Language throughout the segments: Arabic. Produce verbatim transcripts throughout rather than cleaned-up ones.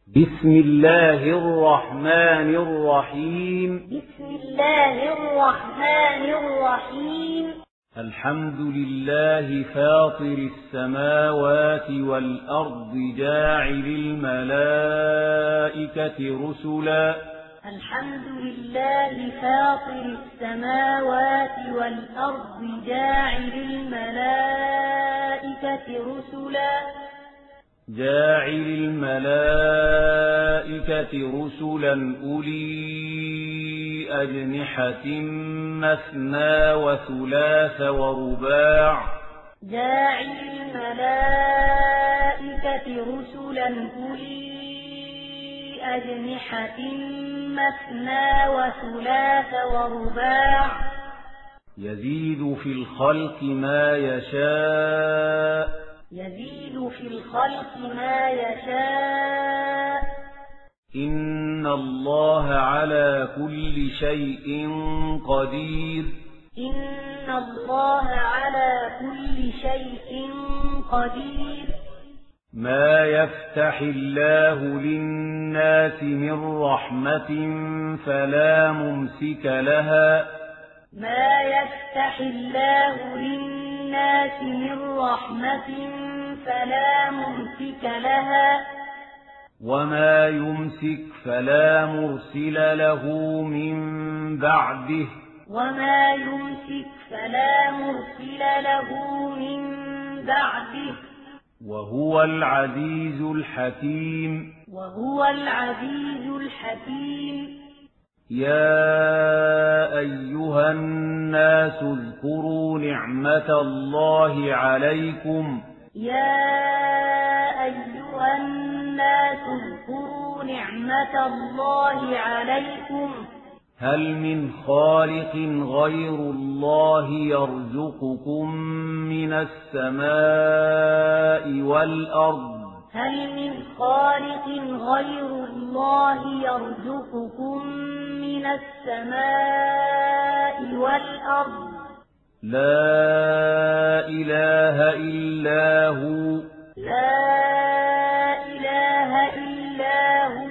بسم الله الرحمن الرحيم بسم الله الرحمن الرحيم الحمد لله فاطر السماوات والأرض جاعل الملائكة رسلا الحمد لله فاطر السماوات والأرض جاعل الملائكة رسلا جاعل الملائكة رسلا أولي أجنحة مثنى وثلاث ورباع جاعل الملائكة رسلا أولي أجنحة مثنى وثلاث ورباع يزيد في الخلق ما يشاء يزيد في الخلق ما يشاء إن الله على كل شيء قدير إن الله على كل شيء قدير ما يفتح الله للناس من رحمة فلا ممسك لها ما يفتح الله للناس من رحمة فلا ممسك لها وما يمسك فلا مرسل له من بعده وما يمسك فلا مرسل له من بعده وهو العزيز الحكيم وهو العزيز الحكيم يا أيها الناس اذكروا نعمة الله عليكم يا أيها الناس اذكروا نعمة الله عليكم هل من خالق غير الله يرزقكم من السماء والأرض هل من خالق غير الله يرزقكم من السماء والأرض لا إله إلا هو لا إله إلا هو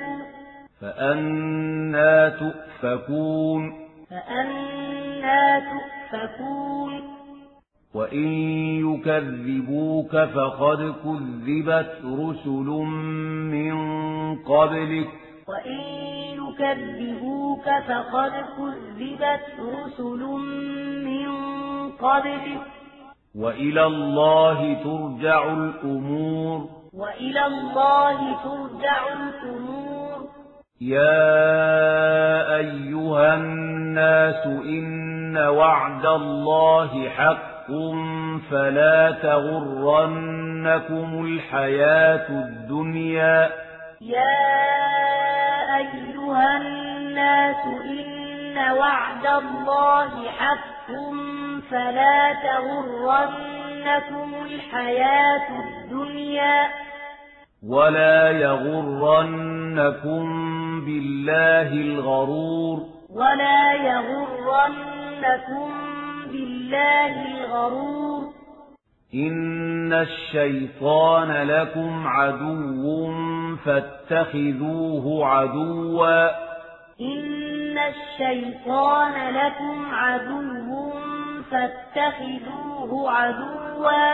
فأنى تؤفكون فأنى تؤفكون وإن يكذبوك فقد كذبت رسل من قبلك وإن يكذبوك فقد كذبت رسل من قبلك وإلى الله ترجع الأمور وإلى الله ترجع الأمور يا أيها الناس إن وعد الله حق فلا تغرنكم الحياة الدنيا يا أيها الناس إن وعد الله حق فلا تغرنكم الحياة الدنيا ولا يغرنكم بالله الغرور ولا يغرنكم بالله الغرور إن الشيطان لكم عدو فاتخذوه عدوا إن الشيطان لكم عدو فاتخذوه عدوا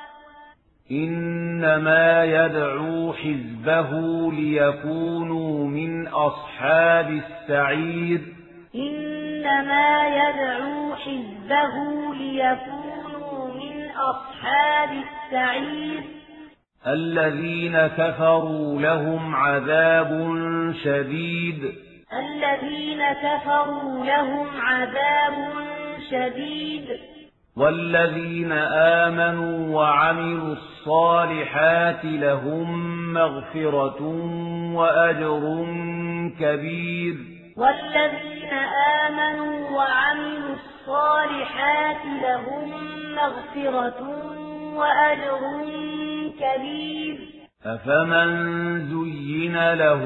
إنما يدعو حزبه ليكونوا من أصحاب السعير إنما يدعو حزبه ليكونوا من أصحاب السعير الذين كفروا لهم عذاب شديد الذين كفروا لهم عذاب شديد والذين آمنوا وعملوا الصالحات لهم مغفرة وأجر كبير والذين آمنوا وعملوا الصالحات لهم مغفرة وأجر كبير أفمن زين له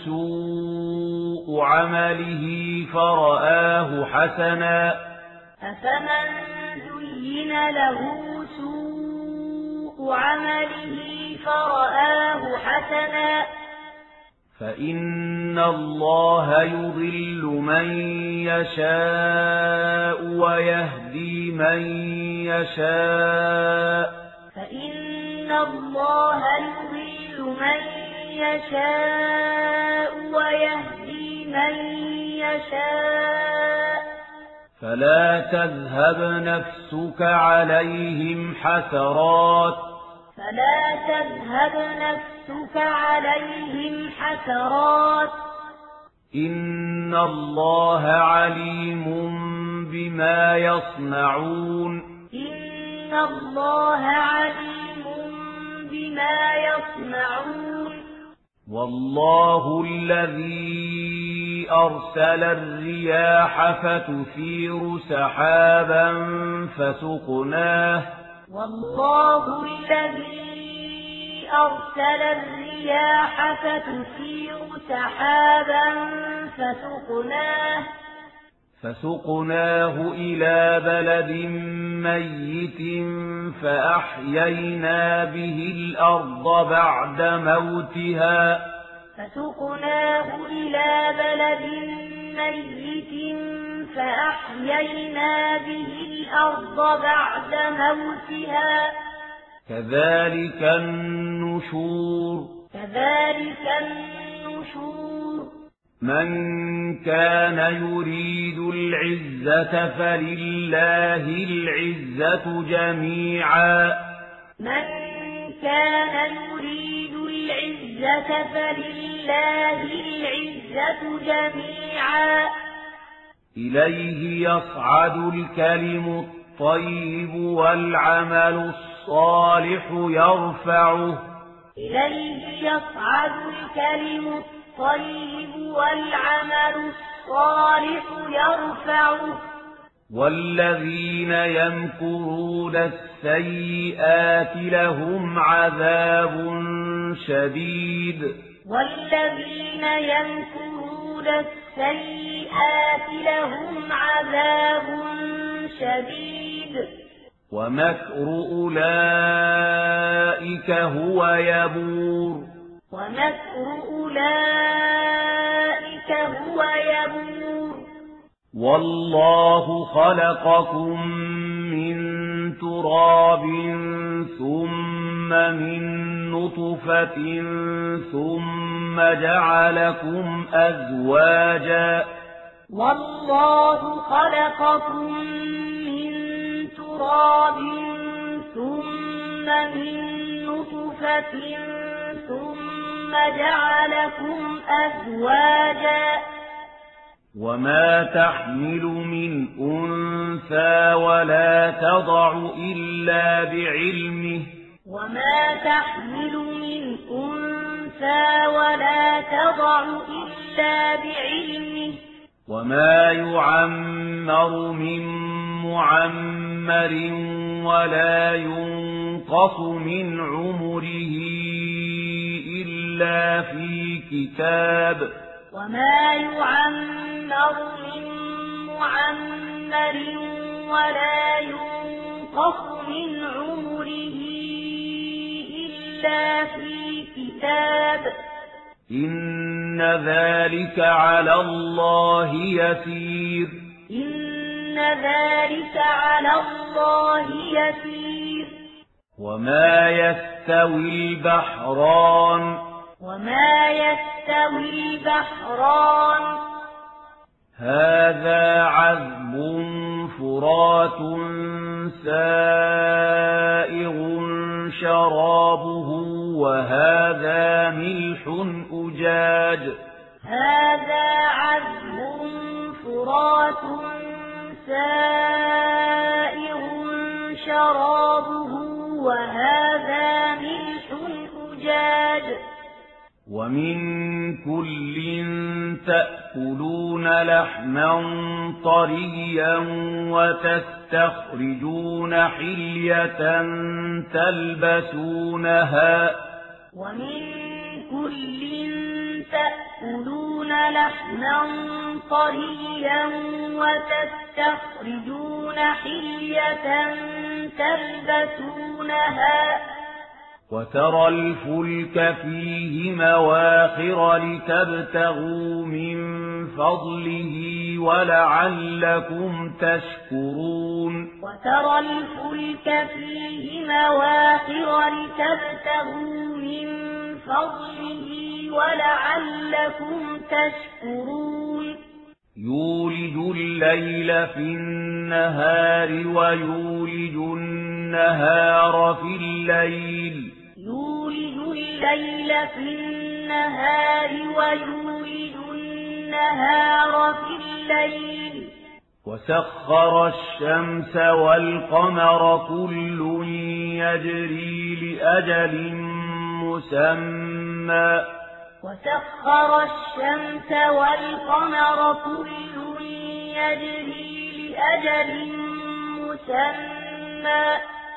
سوء عمله فرآه حسنا أفمن زين له سوء عمله فرآه حسنا فإن الله يضل من يشاء ويهدي من يشاء فإن الله يضل من يشاء ويهدي من يشاء فلا تذهب نفسك عليهم حسرات فلا تذهب نفسك عليهم حسرات إن الله عليم بما يصنعون إن الله عليم بما يصنعون والله الذي أرسل الرياح فتثير سحابا فسقناه والله الذي أرسل الرياح فتثير سحابا فسقناه فسقناه إلى بلد ميت فأحيينا به الأرض بعد موتها فسقناه إلى بلد ميت فأحيينا به الأرض بعد موتها كذلك النشور كذلك النشور من كان يريد العزة فلله العزة جميعا من كان يريد العزة فلله العزة جميعا إليه يصعد الكلم الطيب والعمل الصالح يرفعه إليه يصعد الكلم الطيب والعمل الصالح يرفعه والذين يمكرون السيئات لهم عذاب شديد والذين يمكرون السيئات لهم عذاب شديد ومكر أولئك هو يبور ومكر أولئك هو يبور والله خلقكم من تراب ثم من نطفة ثم جعلكم أزواجا والله خلقكم من تراب ثم من نطفة ثم جعلكم أزواجا وما تحمل من أنثى ولا تضع إلا بعلمه وما تحمل من أنثى ولا تضع إلا بعلمه وما يعمر من معمر ولا ينقص من عمره إلا في كتاب وما يعمر من معمر ولا ينقص من عمره إلا في كتاب إن ذلك على الله يسير إن ذلك على الله يسير وما يستوي البحران وما يستوي البحران هذا عذب فرات سائغ شرابه وهذا ملح أجاج هذا عذب فرات سائغ شرابه وهذا ملح أجاج ومن كل تأكلون لحما طريا وتستخرجون حلية تلبسونها ومن كل تأكلون لحما طريا وتستخرجون حلية تلبسونها وترى الفلك فيه مواخر لتبتغوا من فضله ولعلكم تشكرون وترى الفلك فيه مواخر لتبتغوا من فضله ولعلكم تشكرون يولج الليل في النهار ويولج النهار في الليل يولج الليل في النهار ويولج النهار في الليل وسخر الشمس والقمر كل يجري لأجل مسمى وسخر الشمس والقمر كل يجري لأجل مسمى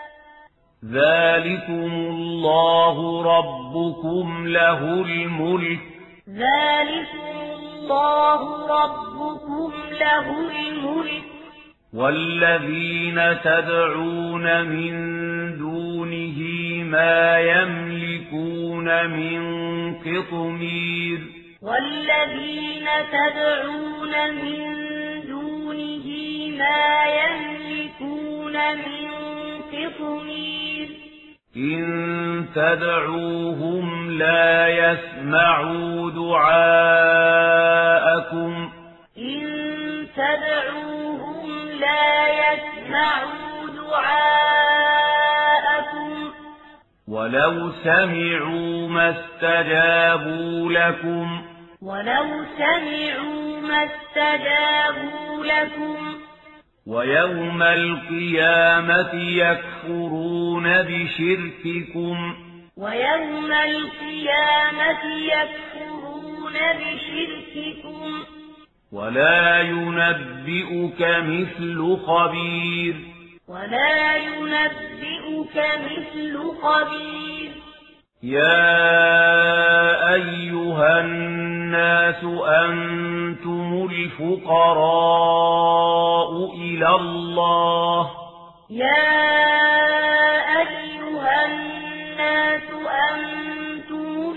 ذلكم الله ربكم له الملك ذلكم الله ربكم له الملك والذين تدعون من دونه ما يملكون من قطمير والذين تدعون من دونه ما يملكون من قطمير إن تدعوهم لا يسمعوا دعاءكم إن تدعوهم لا يسمعوا دعاءكم ولو سمعوا ما استجابوا لكم ولو سمعوا ما استجابوا لكم ويوم القيامة يكفرون بشرككم ويوم القيامة يكفرون بشرككم ولا ينبئك مثل خبير ولا ينبئك مثل خبير يا أيها الناس أنتم الفقراء إلى الله يا أيها الناس أنتم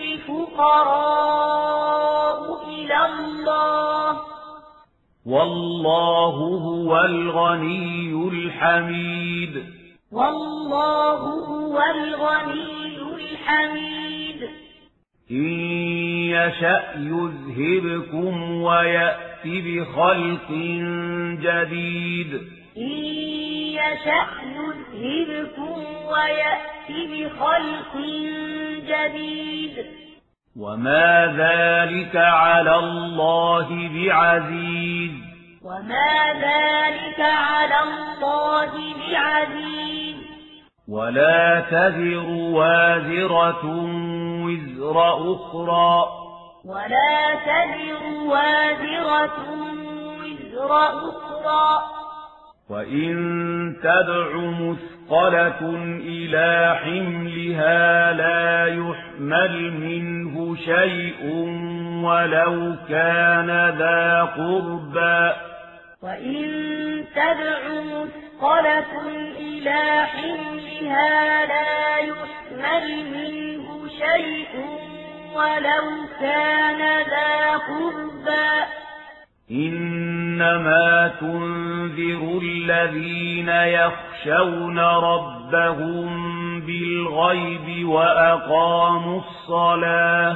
الفقراء إلى الله والله هو الغني الحميد والله هو الغني الحميد إن يشأ يذهبكم ويأت بخلق جديد إن يشأ يذهبكم ويأت بخلق جديد وما ذلك على الله بعزيز وما ذلك على الله بعزيز ولا تزر وازرة وزر أخرى ولا تزر وازرة وزر أخرى وإن تدع مثقلة إلى حملها لا يحمل منه شيء ولو كان ذا قربى وإن تدع مثقلة إلى حملها لا يحمل منه شيء ولو كان ذا قربى إنما تنذر الذين يخشون ربهم بالغيب وأقاموا الصلاة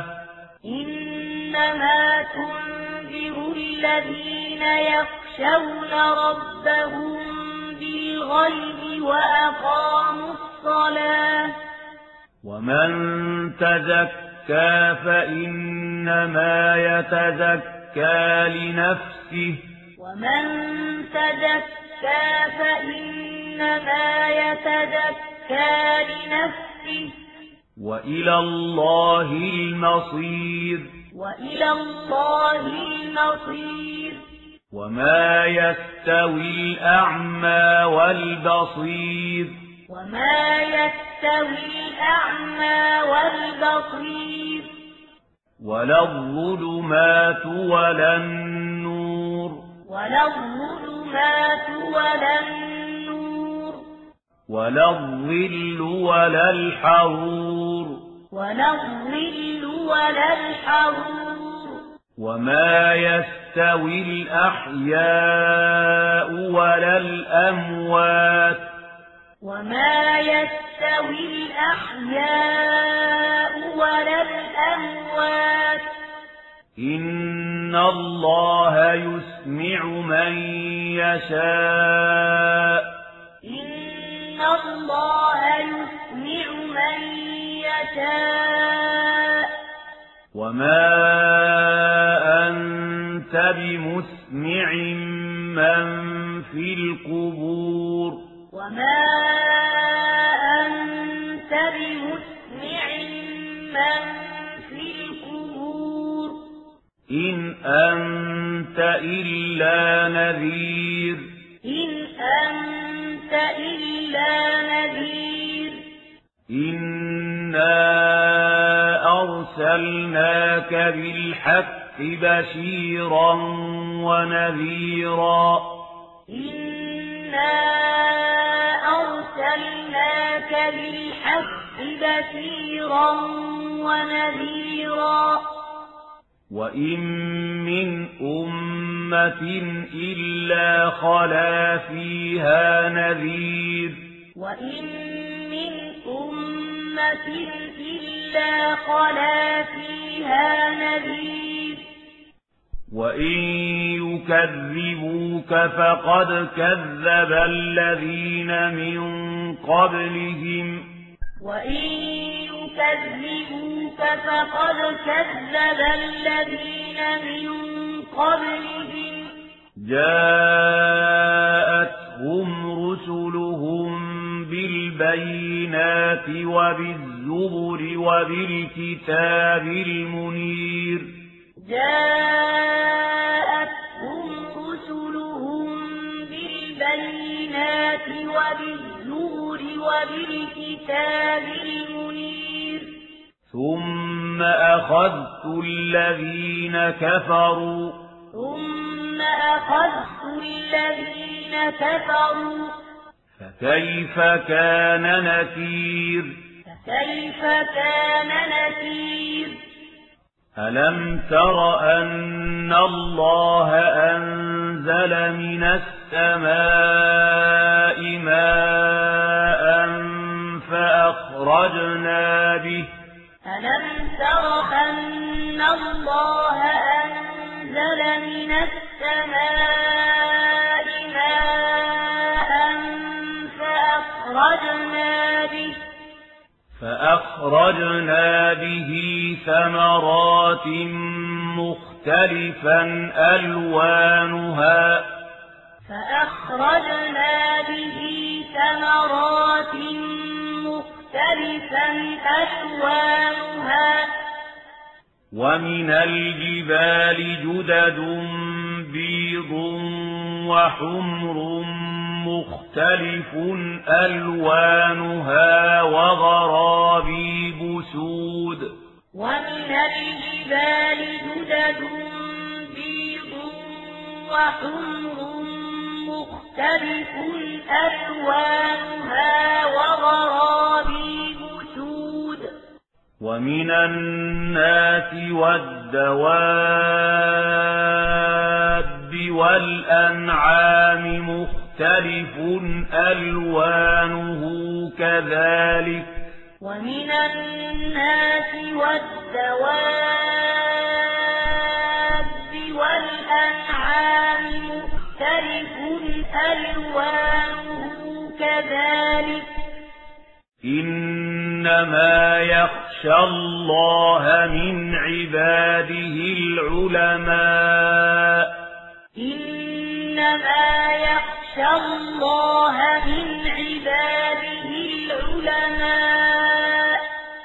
إنما تنذر الذين يخشون ربهم بالغيب وأقاموا الصلاة ومن تزكى فإنما يتزكى لنفسه ومن تزكى فإنما يتزكى لنفسه وإلى الله المصير وإلى الله المصير وما يستوي الأعمى والبصير وما يستوي الأعمى والبصير ولا الظلمات ولا النور ولا الظلمات ولا النور ولا الظل ولا الحرور ولا الظل ولا الحرور وما يستوي الأحياء ولا الأموات وما يستوي الأحياء ولا الأموات إن الله يسمع من يشاء إن الله يسمع من يشاء وما أنت بمسمع من في القبور وما أنت بمسمع من في القبور إن أنت إلا نذير إن أنت إلا نذير إنا أرسلناك بالحق بشيرا ونذيرا إنا أرسلناك بالحق بشيرا ونذيرا وإن من أمة إلا خلا فيها نذير وإن من أمة إلا خلا فيها نذير وإن يكذبوك فقد كذب الذين من قبلهم وإن يكذبوك فقد كذب الذين من قبلهم جاءتهم رسلهم بالبينات وبالزبر وبالكتاب المنير جاءتهم رسلهم بالبينات وبالزبر وبالكتاب المنير ثم أخذت الذين كفروا ثم أخذت الذين كفروا فكيف كان نكير فكيف كان نكير ألم تر أن الله أنزل من السماء ماء فأخرجنا به ألم تر أن الله أنزل من السماء ماء فأخرجنا به فأخرجنا به ثمرات مختلفا ألوانها فأخرجنا به ثمرات مختلفا ألوانها ومن الجبال جدد بيض وحمر مختلف ألوانها وغرابيب سود ومن الجبال جدد بيض وحمر مختلف ألوانها وغرابيب سود ومن الناس والدواب والأنعام مختلف ألوانه كذلك ومن الناس والدواب والأنعام مختلف ألوانه كذلك إنما يخشى الله من عباده العلماء إنما يخشى الله من عباده العلماء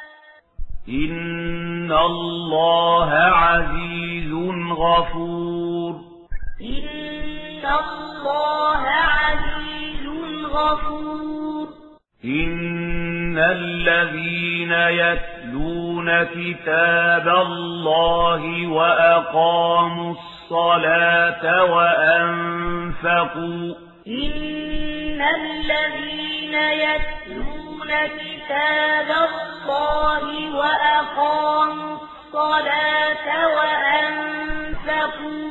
إن الله عزيز غفور إن الله عزيز غفور إن الذين يتلون كتاب الله وأقاموا الصلاة وأنفقوا إن الذين يتلون كتاب الله اللَّهِ وَأَقَامُوا الصَّلَاةَ وَأَنفَقُوا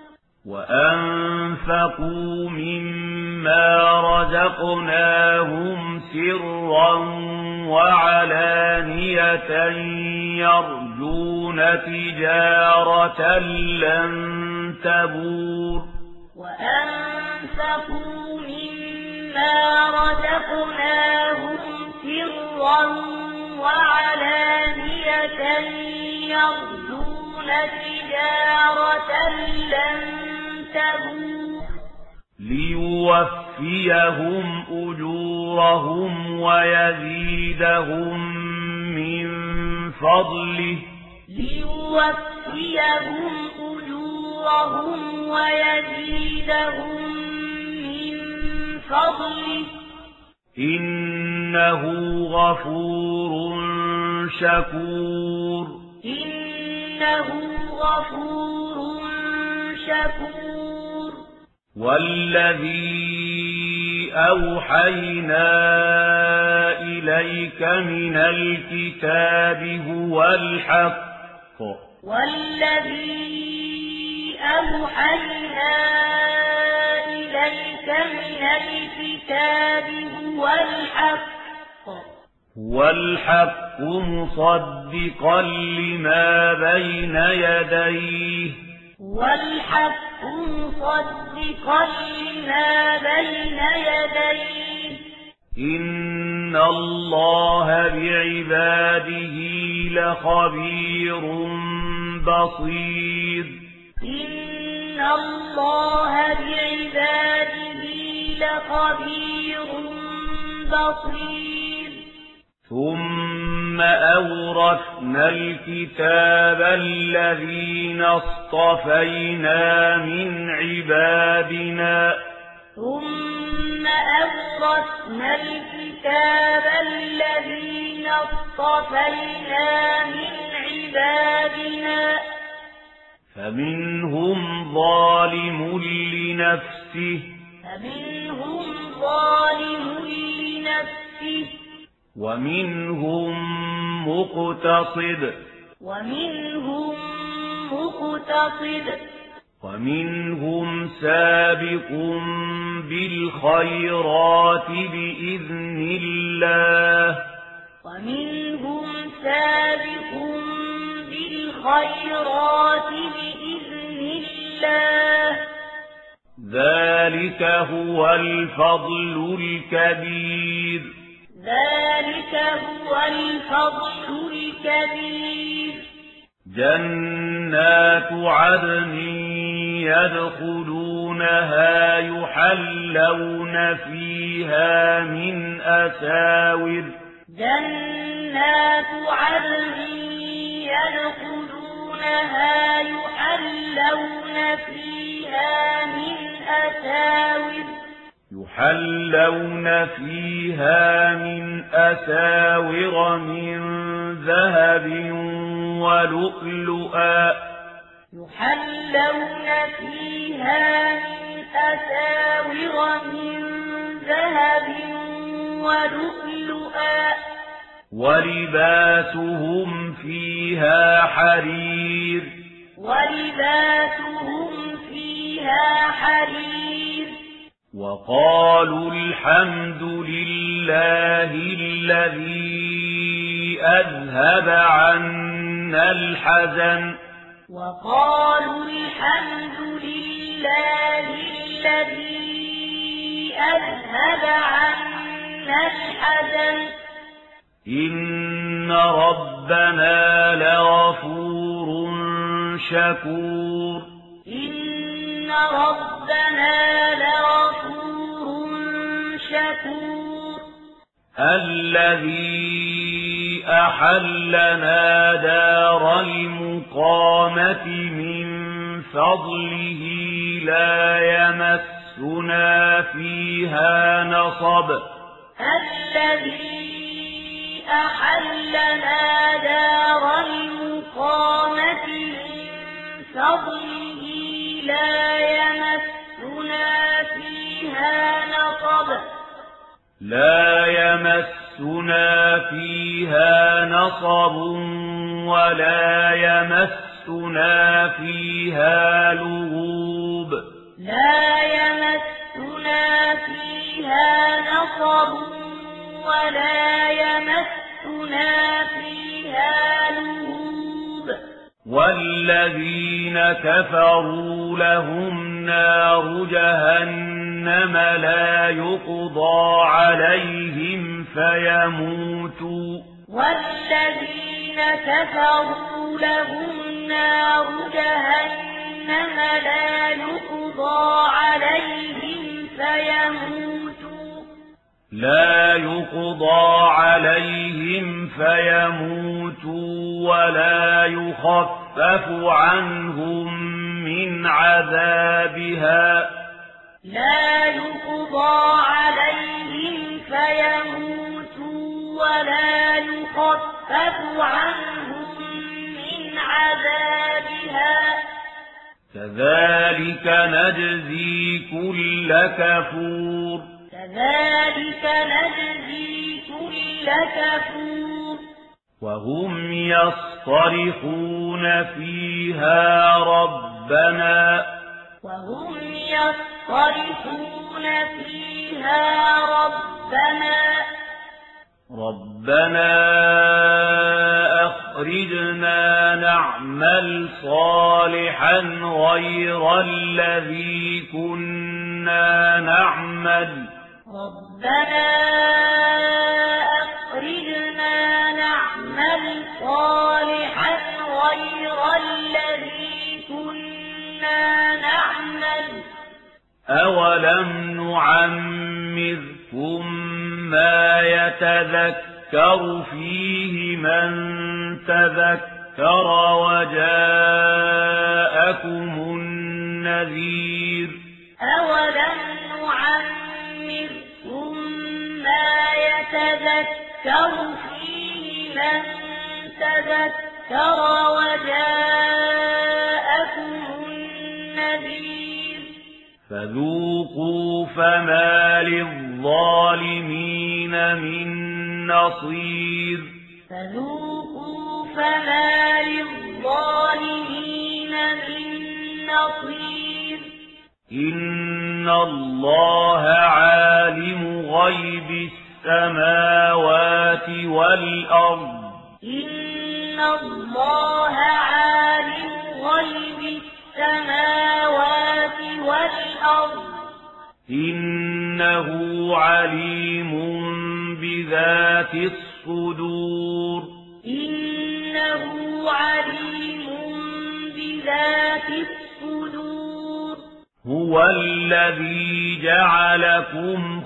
وَأَنفَقُوا مِمَّا رَزَقْنَاهُمْ سِرًّا وَعَلَانِيَةً يَرْجُونَ تِجَارَةً لَّن تَبُورَ وَأَنفَقُوا مِمَّا رَزَقْنَاهُمْ سِرًّا وَعَلَانِيَةً يَرْجُونَ تِجَارَةً لَّن تَبُورَ لِيُوَفِّيَهُمْ أُجُورَهُمْ وَيَزِيدَهُم مِّن فَضْلِهِ لِيُوَفِّيَهُمْ أُجُورَهُمْ وَيَزِيدَهُم مِّن فَضْلِهِ إِنَّهُ غَفُورٌ شَكُورٌ إِنَّهُ غَفُورٌ شَكُورٌ وَالَّذِي أَوْحَيْنَا إِلَيْكَ مِنَ الْكِتَابِ هُوَ الْحَقُّ وَالَّذِي أَوْحَيْنَا إِلَيْكَ مِنَ الْكِتَابِ هُوَ الْحَقُّ هُوَ الْحَقُّ مُصَدِّقًا لِّمَا بَيْنَ يَدَيْهِ هُوَ الْحَقُّ مُصَدِّقًا لِّمَا بَيْنَ يَدَيْهِ إِنَّ اللَّهَ بِعِبَادِهِ لَخَبِيرٌ بَصِيرٌ إِنَّ اللَّهَ بِعِبَادِهِ لَخَبِيرٌ بَصِيرٌ ثُمَّ أَوْرَثْنَا الْكِتَابَ الَّذِينَ اصْطَفَيْنَا مِنْ عِبَادِنَا ثُمَّ أَوْرَثْنَا الْكِتَابَ الَّذِينَ اصْطَفَيْنَا مِنْ عِبَادِنَا فَمِنْهُمْ ظَالِمٌ لِنَفْسِهِ فَمِنْهُمْ ظَالِمٌ لِنَفْسِهِ وَمِنْهُمْ مُقْتَصِدٌ وَمِنْهُمْ مُقْتَصِدٌ وَمِنْهُمْ سَابِقٌ بِالْخَيْرَاتِ بِإِذْنِ اللَّهِ وَمِنْهُمْ سَابِقٌ بِالْخَيْرَاتِ بِإِذْنِ اللَّهِ ذَلِكَ هُوَ الْفَضْلُ الْكَبِيرُ ذَلِكَ هُوَ الْفَضْلُ الْكَبِيرُ جَنَّاتُ عَدْنٍ يَدْخُلُونَهَا يُحَلَّوْنَ فِيهَا مِنْ أَسَاوِرَ جَنَّاتُ عَدْنٍ يَدْخُلُونَهَا يُحَلَّوْنَ فِيهَا مِنْ أَسَاوِرَ يُحَلَّوْنَ فِيهَا مِنْ أَسَاوِرَ مِنْ ذَهَبٍ وَلُؤْلُؤًا يُحَلَّوْنَ فِيهَا مِنْ أَسَاوِرَ مِنْ ذَهَبٍ وَلُؤْلُؤًا وَلِبَاسُهُمْ فِيهَا حَرِيرٌ وَلِبَاسُهُمْ فِيهَا حَرِيرٌ وَقَالُوا الْحَمْدُ لِلَّهِ الَّذِي أَذْهَبَ عَنَّا الْحَزَنَ وَقَالُوا الْحَمْدُ لِلَّهِ الَّذِي أَذْهَبَ عَنَّا الْحَزَنَ إِنَّ رَبَّنَا لَغَفُورٌ شَكُورٌ إِنَّ رَبَّنَا لَغَفُورٌ شَكُورٌ الَّذِي أَحَلَّنَا دَارَ الْمُقَامَةِ مِنْ فَضْلِهِ لَا يَمَسُّنَا فِيهَا نَصَبٌ الَّذِي أَحَلَّنَا دَارَ الْمُقَامَةِ مِنْ فَضْلِهِ لَا يَمَسُّنَا فِيهَا نَصَبٌ لا يمسنا يمسنا فيها نصب ولا يمسنا فيها لغوب لا يمسنا فيها نصب ولا يمسنا فيها لغوب والذين كفروا لهم نار جهنم لا يقضى عليهم فيموتوا والذين كفروا لهم نار جهنم لا يقضى عليهم فيموتوا لا يقضى عليهم فيموتوا ولا يخفف عنهم من عذابها لا يقضى عليهم فيموتوا ولا يخفف عنهم من عذابها كذلك نجزي كل كفور كذلك نجزي كل كفور وهم يصطرخون فيها ربنا وهم يصطرخون فيها ربنا ربنا أخرجنا نعمل صالحا غير الذي كنا نعمل ربنا أخرجنا نعمل صالحا غير الذي كنا نعمل أولم نعمركم ما يتذكر فيه من تذكر وجاءكم النذير أولم نعمركم ما يتذكر فيه من تذكر وجاءكم النذير فذوقوا فما للظالمين من نصير فذوقوا فما للظالمين من نصير إن الله عالم غيب السماوات والأرض إن الله عالم غيب السماوات والأرض إنه عليم بذات الصدور إنه عليم بذات الصدور هو الذي جعلكم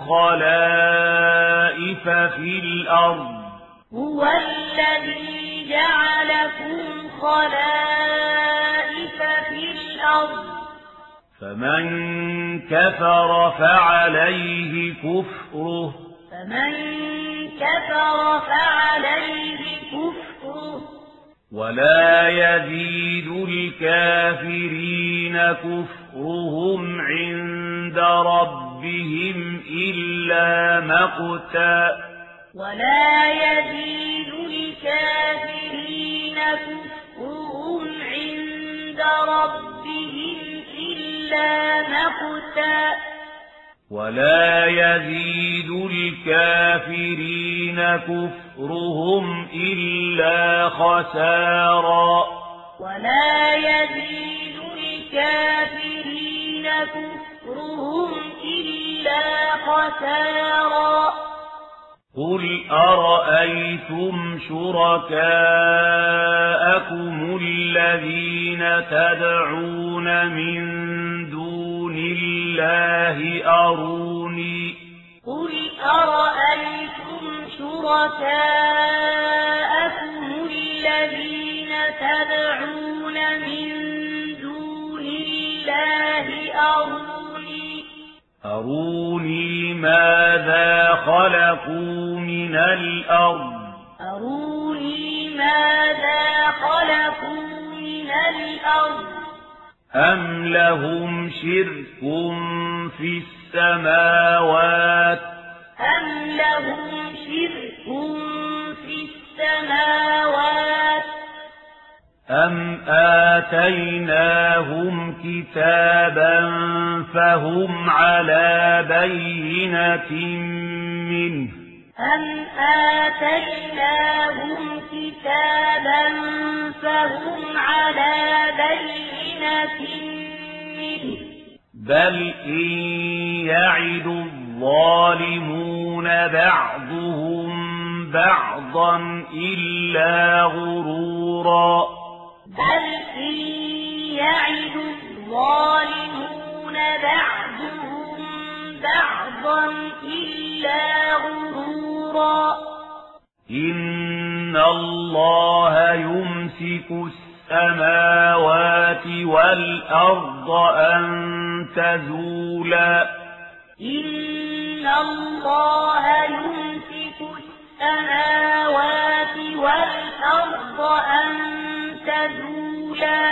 خلائف في الأرض هو الذي جعلكم خلائف في الأرض فمن كفر فعليه كفره فمن كفر فعليه كفره ولا يزيد الكافرين كفرهم عند ربهم إلا مقتا ولا يزيد الكافرين كفرهم عند ربهم إلا مقتا ولا يزيد الكافرين كفرهم إلا خسارا ولا يزيد الكافرين كفرهم إلا خسارا قل أرأيتم شركاءكم الذين تدعون من دون الله أروني قل أرأيتم شركاءكم الذين تدعون من دون الله أروني أروني ماذا خلقوا من الأرض أروني ماذا خلقوا من الأرض أم لهم شرك في السماوات أم لهم شرك في السماوات أم آتيناهم كتابا فهم على بينة منه أم آتيناهم كتابا فهم على بينة منه بل إن يعد الظالمون بعضهم بعضا إلا غرورا بل إن يعد الظالمون بعضهم بعضا إلا غرورا إن الله يمسك السماوات والأرض أن تزولا إن الله يمسك السماوات والأرض أن تزولا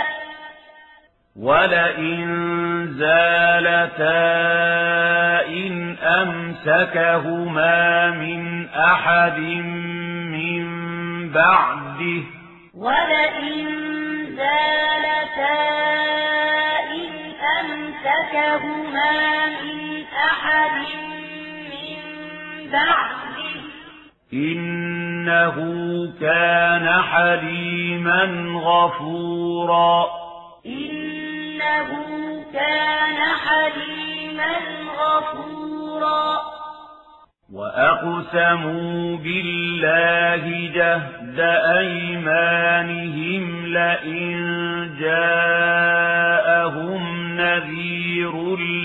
ولئن زالتا إن أمسكهما من أحد من بعده ولئن زالتا إن أمسكهما من أحد من بعده إنه كان حليما غفورا إنه كان حليما غفورا وأقسموا بالله جهد أيمانهم لئن جاءهم نذير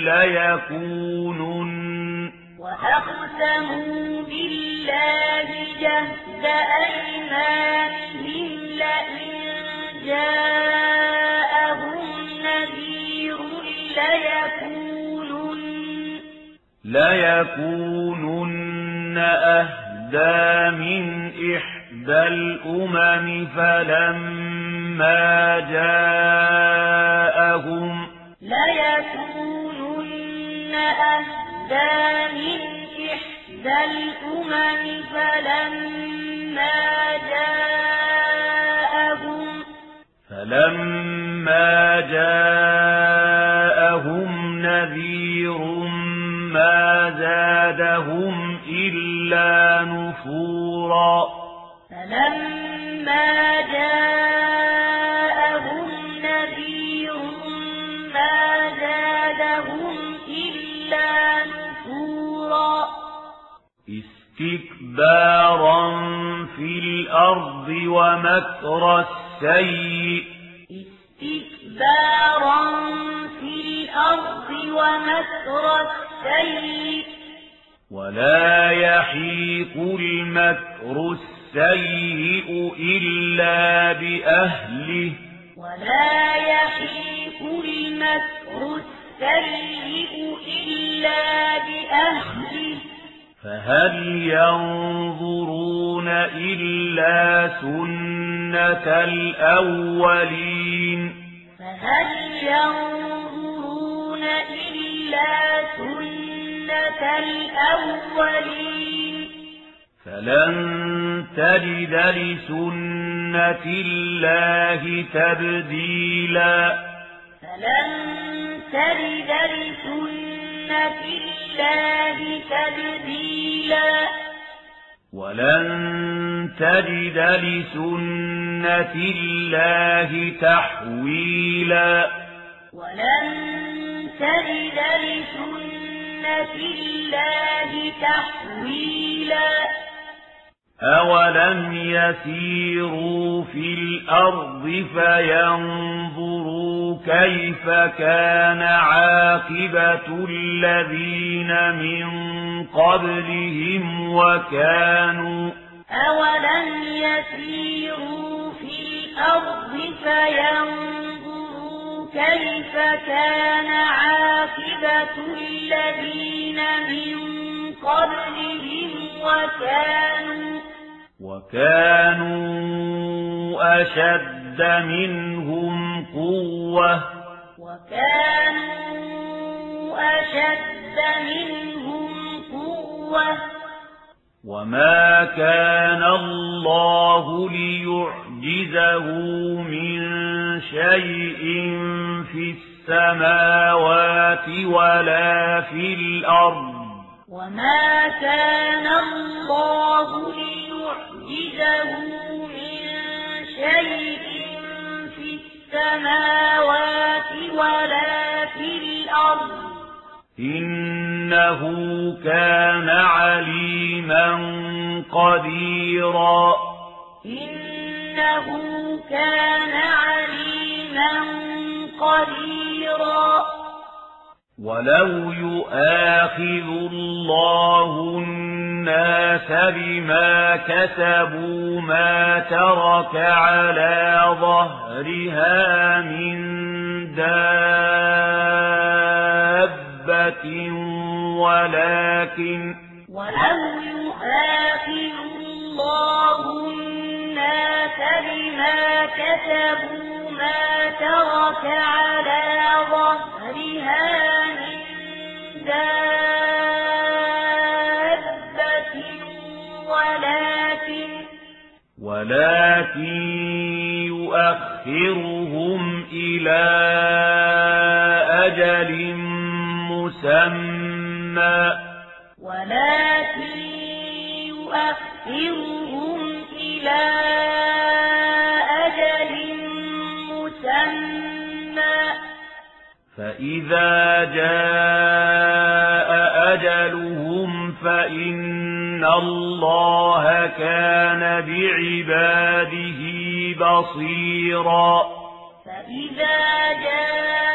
ليكونن وأقسموا بالله جهد أيمانهم لئن جاءهم نذير ليكونن ليكونن أهدى من إحدى الأمم فلما جاءهم ليكونن أهدى من إحدى الأمم فلما جاءهم فلما جاءهم نذير ما زادهم إلا نفورا فلما جاءهم نذير ما زادهم إلا نفورا استكبارا في الأرض ومكر السيء استكبارا في الأرض ومكر السيء ولا يحيق المكر السيء إلا بأهله ولا يحيق المكر السيء إلا بأهله فهل ينظرون إلا سنة الأولين فهل ينظرون إلا سنة الأولين فلن تجد لسنة الله تبديلا فلن تجد لسنة الله تبديلا ولن تجد لسنة الله تحويلا ولن تجد لسنة الله تحويلا أولم يسيروا في الأرض فينظروا كيف كان عاقبة الذين من قبلهم وكانوا أولم يسيروا في الأرض فينظروا كيف كان عاقبة الذين من قبلهم وكانوا وكانوا أشد منهم قوة وكانوا أشد منهم قوة وما كان الله ليعجزه من شيء في السماوات ولا في الأرض وما كان الله ليعجزه من شيء في السماوات ولا في الأرض إنه كان عليما قديرا إنه كان عليما قديرا ولو يؤاخذ الله الناس بما كسبوا ما ترك على ظهرها من دابة ولكن ولو يؤاخذ الله الناس بما كسبوا ما ترك على ظهرها من دابة ولكن ولكن يؤخرهم إلى أجل مسمى ولكن يؤخرهم إلى أجل مسمى فإذا جاء أجلهم فإن الله كان بعباده بصيرا فإذا جاء